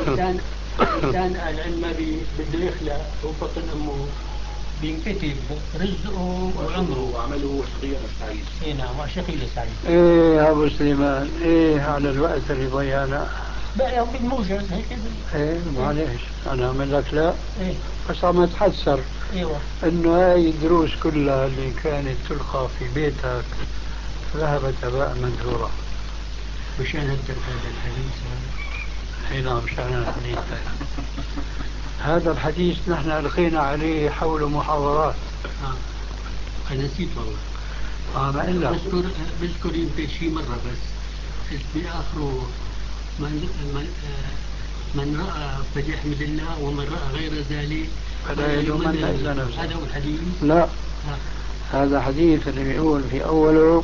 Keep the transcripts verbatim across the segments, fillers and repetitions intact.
الإنسان الإنسان العلم ما بده يخلق ببطن أمه بينكتب رزقه وعمره وعمله صغير سعيد. اي نعم وشقي سعيد. ايه يا ابو سليمان، ايه على الوقت اللي ضيعنا بقى يوم بالموجز هيك. ايه معلش انا اعمل لك لا ايه بس عم اتحسر ايوه انه هاي الدروس كلها اللي كانت تلقى في بيتك ذهبت هباء منثورا. مشان هالدرس هذا الحديث. اي نعم مشان الحديث هذا الحديث نحن ألقينا عليه حول محاضرات. اه انا نسيت والله. اه ما إلا بذكر بذكر يمكن شيء مرة بس بآخره من من من رأى فليحمد الله ومن رأى غير ذلك فلا يلومن إلا نفسه. هذا هو الحديث. لا آه. هذا حديث اللي بيقول في أوله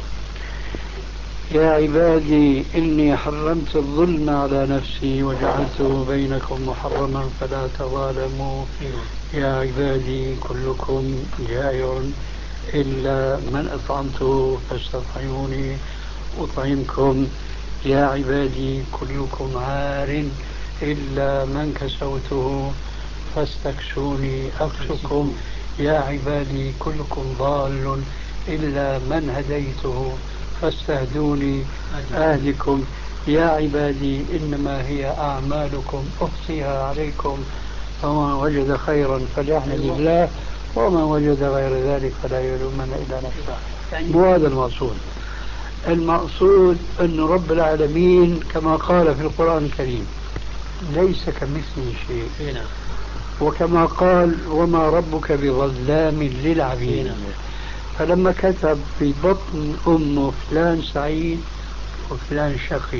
يا عبادي إني حرمت الظلم على نفسي وجعلته بينكم محرما فلا تظالموا. يا عبادي كلكم جائع إلا من أطعمته فاستطعموني أطعمكم. يا عبادي كلكم عار إلا من كسوته فاستكسوني أكسكم. يا عبادي كلكم ضال إلا من هديته فاستهدوني أهدكم. يا عبادي إنما هي أعمالكم أحصيها عليكم فمن وجد خيرا فليحمد الله ومن وجد غير ذلك فلا يلومن إلا نفسه. مو هذا المقصود. المقصود أن رب العالمين كما قال في القرآن الكريم ليس كمثله شيء، وكما قال وما ربك بظلام للعبيد. فلما كتب في بطن أمه فلان سعيد وفلان شقي،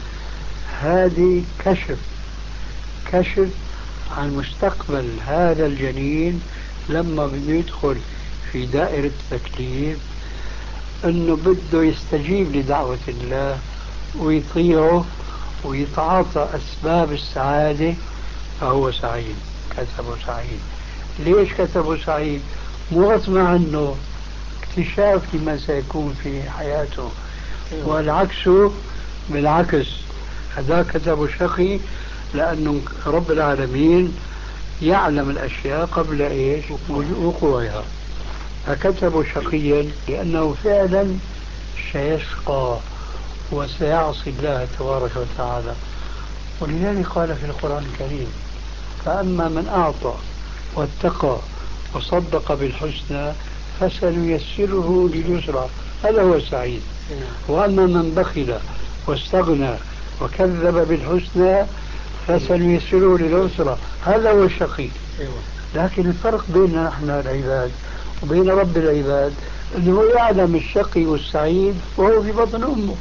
هذه كشف كشف عن مستقبل هذا الجنين لما بده يدخل في دائرة التكليف، انه بده يستجيب لدعوة الله ويطيعه ويتعاطى اسباب السعادة، فهو سعيد. كتبه سعيد. ليش كتبه سعيد؟ مو غصب عنه، اكتشاف لما سيكون في حياته. والعكس بالعكس، هذا كتبه شقي لأنه رب العالمين يعلم الأشياء قبل إيش وقوعها، فكتبه شقيا لأنه فعلا سيشقى وسيعصي الله تبارك وتعالى. ولذلك قال في القرآن الكريم فأما من أعطى واتقى وصدق بالحسنى فسنيسره لليسرى، هذا هو السعيد. وأما من بخل واستغنى وكذب بالحسنى فسنيسره للعسرى، هذا هو الشقي. لكن الفرق بيننا نحن العباد وبين رب العباد أنه يعلم الشقي والسعيد وهو في بطن أمه،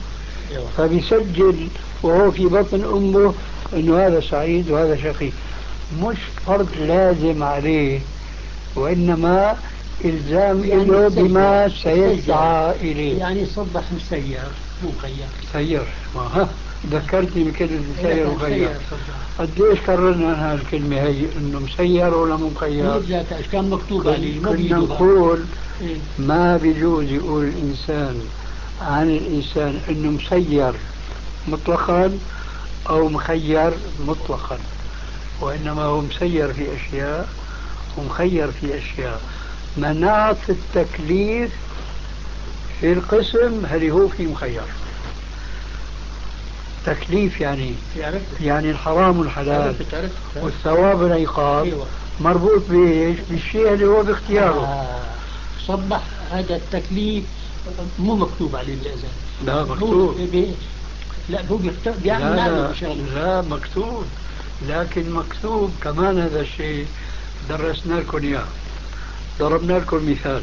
فبيسجل وهو في بطن أمه أنه هذا سعيد وهذا شقي. مش فرض لازم عليه، وإنما إلزام يعني له بما سيسعى إليه. يعني صبح مسير مو مخير. سير ما ذكرتني بكلمة مسير ومخير. قديش كررنا هالكلمة هي إنه مسير ولا مو مخير؟ كان مكتوب عليه. كنا نقول ما بيجوز يقول الإنسان عن الإنسان إنه مسير مطلقا أو مخير مطلقا، وإنما هو مسير في أشياء ومخير في أشياء. مناط التكليف في القسم هل هو في مخير. تكليف يعني يعني الحرام والحلال والثواب والعقاب مربوط بإيش؟ بالشيء اللي هو باختياره. آه. صبح هذا التكليف مو مكتوب عليه الإذن. لا مكتوب. لا هو بيعمل لا, لا, لا مكتوب، لكن مكتوب كمان هذا الشيء درسنا لكم إياه. ضربنا لكم مثال،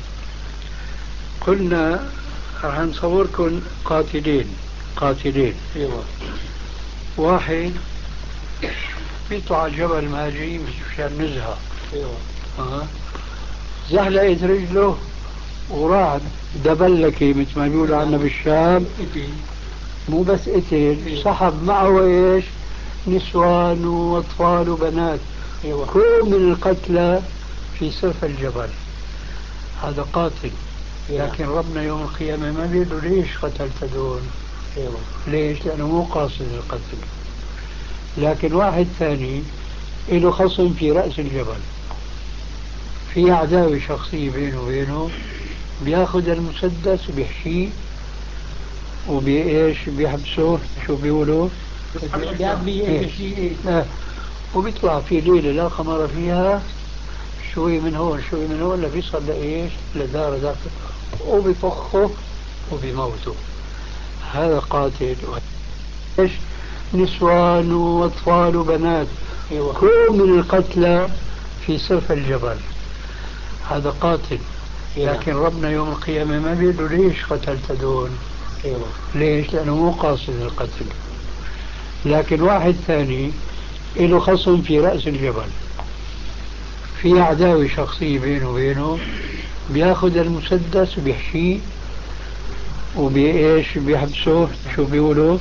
قلنا راح نصوركم قاتلين قاتلين ايوه. واحد بيطلع على الجبل ماشي مشان نزهة. ايوه. اه زحلقت رجله وراح دبلكي مثل ما بيقولوا عنا بالشام. مو بس قتل، سحب معه ايش؟ نسوان واطفال وبنات. ايوه. كل من القتلى في سرف الجبل. هذا قاتل. لكن ربنا يوم القيامة ما بيقول ليش قتلت دول. ايوه. ليش؟ لأنه مو قاصد القتل. لكن واحد ثاني له خصم في رأس الجبل، في عداوة شخصية بينه وبينه، بياخذ المسدس وبيحشيه وبإيش بيحبسوه، شو بيقولوا؟ آه. وبيطلع في ليلة لا قمر فيها، شوي من هون شوي من هون لبيصل لإيش؟ لدار ذاك، وبيطخه وبيموته. هذا قاتل. إيش؟ نسوان وأطفال وبنات، كل من القتلى في سرف الجبل. هذا قاتل. لكن ربنا يوم القيامة ما بيقول ليش قتلت دول؟ ليش؟ لأنه مو قاصد القتل. لكن واحد ثاني له خصم في رأس الجبل، في عداوة شخصية بينه وبينه، بياخذ المسدس وبيحشيه وبإيش بيحبسوه، شو بيقولوا؟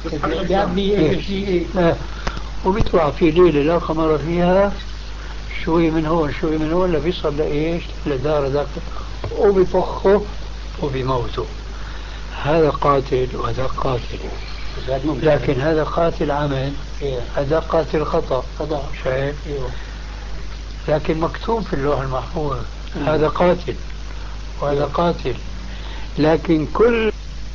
آه. وبيطلع في ليلة لا قمر فيها، شوي من هون شوي من هون لبيصل لإيش؟ لدار ذاك، وبيطخه وبيموته. هذا قاتل وهذا قاتل. لكن هذا قاتل عمد، هذا قاتل خطأ. شايف؟ لكن مكتوب في اللوح المحفوظ هذا قاتل وهذا قاتل. لكن كل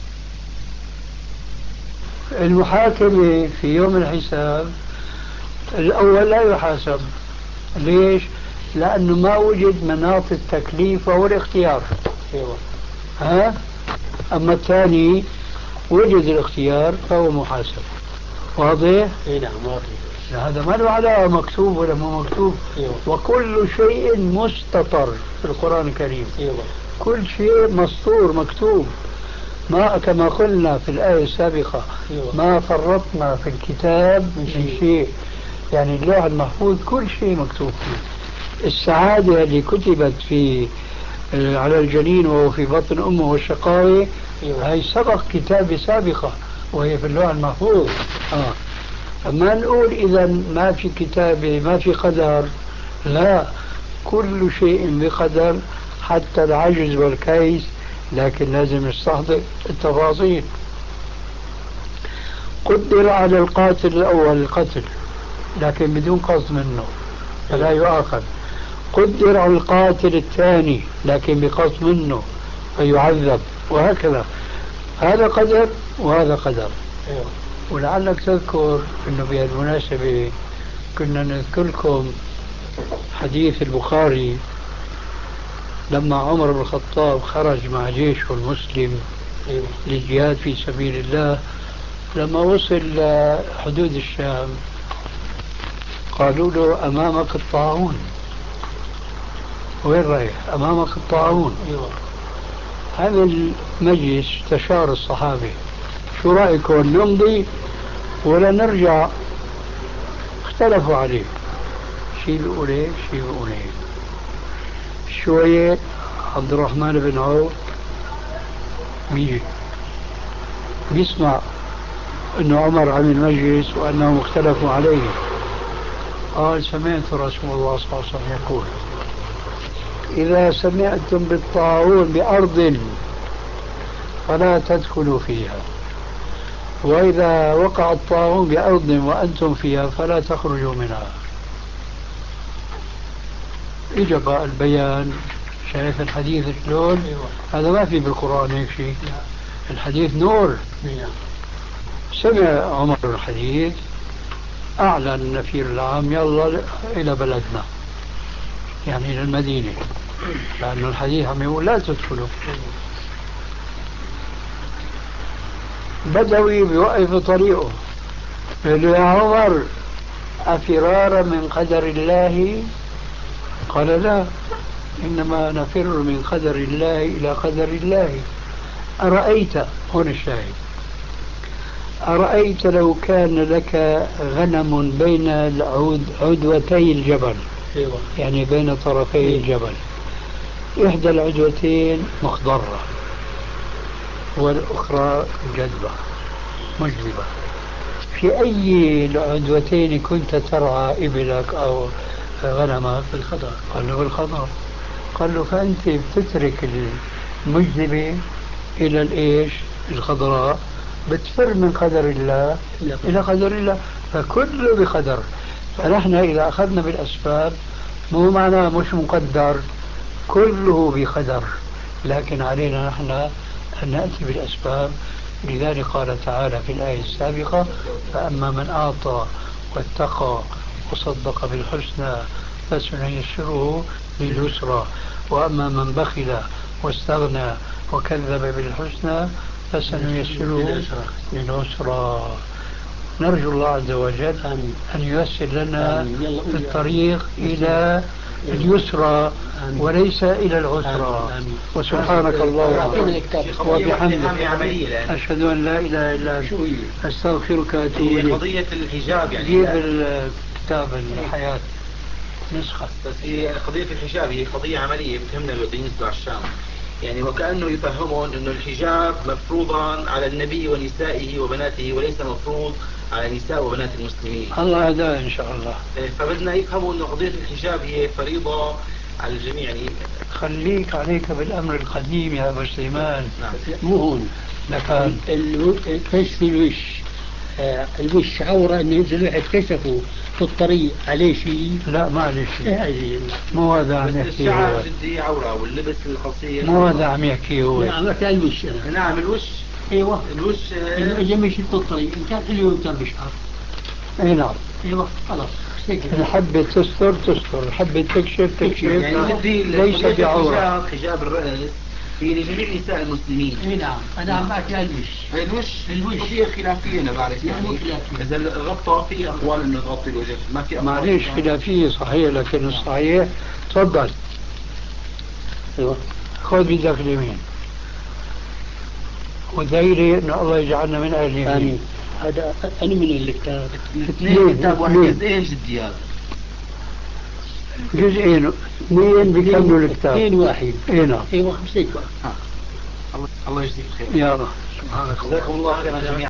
المحاكمة في يوم الحساب الأول لا يحاسب. ليش؟ لأنه ما وجد مناط التكليف وهو الاختيار. ها؟ أما الثاني وجد الاختيار فهو محاسب. واضح؟ اي نعم واضح. هذا ما له علاقة مكتوب ولا مو مكتوب. إيوه. وكل شيء مستطر في القرآن الكريم. إيوه. كل شيء مسطور مكتوب، ما كما قلنا في الآية السابقة. إيوه. ما فرطنا في الكتاب من شيء. يعني اللوح المحفوظ كل شيء مكتوب فيه. السعادة اللي كتبت في على الجنين وهو في بطن أمه والشقاوة، إيوه. هاي سبق كتابة سابقة وهي في اللوح المحفوظ. آه. ما نقول إذا ما في كتابة ما في قدر، لا، كل شيء بقدر حتى العجز والكيس، لكن لازم نستحضر التفاصيل. قدر على القاتل الأول القتل لكن بدون قصد منه فلا يؤاخذ. قدر على القاتل الثاني لكن بقصد منه فيعذب، وهكذا. هذا قدر وهذا قدر. ولعلك تذكر أنه بهالمناسبة كنا نذكر لكم حديث البخاري لما عمر بن الخطاب خرج مع جيشه المسلم للجهاد في سبيل الله. لما وصل لحدود الشام قالوا له أمامك الطاعون. وين رايح؟ أمامك الطاعون. هذا المجلس استشار الصحابة، شو رأيكم نمضي ولا نرجع؟ اختلفوا عليه، شيء بيقول ايه شيء بيقول ايه. شوية عبد الرحمن بن عوف بيجي بيسمع انه عمر عمل مجلس وانهم اختلفوا عليه. قال سمعت رسول الله صلى الله عليه وسلم يقول إذا سمعتم بالطاعون بأرض فلا تدخلوا فيها، وإذا وقع الطاعون بأرض وأنتم فيها فلا تخرجوا منها. إجا بقى البيان. شايف الحديث شلون؟ هذا ما في بالقرآن هيك شيء. الحديث نور. سمع عمر الحديث، أعلن النفير العام يلا إلى بلدنا، يعني إلى المدينة، لأن الحديث عم يقول لا تدخلوا. بدوي بيوقف طريقه قال له يا عمر أفرار من قدر الله؟ قال لا، إنما نفر من قدر الله إلى قدر الله. أرأيت، هون الشاهد، أرأيت لو كان لك غنم بين العود عدوتي الجبل، يعني بين طرفي الجبل، إحدى العدوتين مخضرة والأخرى جذبة مجذبة، في أي العدوتين كنت ترعى إبلك أو غنمك؟ في الخضر. قال له بالخضر. قال له فأنت بتترك المجذبة إلى الإيش الخضراء، بتفر من قدر الله إلى قدر الله. فكله بقدر. فنحن إذا أخذنا بالأسباب مو معناه مش مقدر، كله بقدر، لكن علينا نحن أن نأتي بالأسباب. لذلك قال تعالى في الآية السابقة: فأما من أعطى واتقى وصدق بالحسنى فسنيسره لليسرى، وأما من بخل واستغنى وكذب بالحسنى فسنيسره للعسرى. نرجو الله عز وجل أن ييسر لنا الطريق إلى اليسرى وليس إلى العسرى. وسبحانك اللهم وبحمدك أشهد أن لا إله إلا أنت أستغفرك وأتوب إليك. قضية الحجاب يعني جيب الكتاب الحياة نسخة. بس هي قضية الحجاب هي قضية عملية بتهمنا بالنسبة للشام، يعني وكأنه يفهمون أنه الحجاب مفروضا على النبي ونسائه وبناته وليس مفروض على نساء وبنات المسلمين. الله هداه إن شاء الله. فبدنا يفهموا أن قضية الحجاب هي فريضة على الجميع. يعني خليك عليك بالأمر القديم يا أبو سليمان. نعم. مو هون لكن كشف الوش، آه الوش عورة إن إذا الواحد كشفه في الطريق عليه شيء. لا ما عليه شيء. إيه مو هذا عم يحكي الشعر هو. جدي عورة واللبس القصير مو هذا عم يحكي هو. نعم كان الوش. نعم الوش. ايوه الوش اذا مشيت في الطريق ان كان حلو وان كان بشعر. اي نعم. ايوه خلاص. إن حبت تستر تستر، حبت تكشف تكشف، يعني بدي ليس بعورة. حجاب الرأس هي لجميع نساء المسلمين. اي نعم انا عم بحكي عن الوش. الوش الوش قضية خلافية أنا بعرف يعني. إذا الغطاء في أقوال إنه تغطي الوجه، ما في أقوال. معليش خلافية صحيح، لكن الصحيح تفضل. ايوه خذ بيدك اليمين ودايري ان الله يجعلنا من اهل اليمين. امين. هذا انا من الكتاب اثنين كتاب واحد جزئين جدي هذا. جزئين اثنين بيكملوا الكتاب. اثنين واحد. اي نعم. ايوه هيك. الله يجزيك خير. يا رب سبحانك جزاكم الله خيرا جميعا.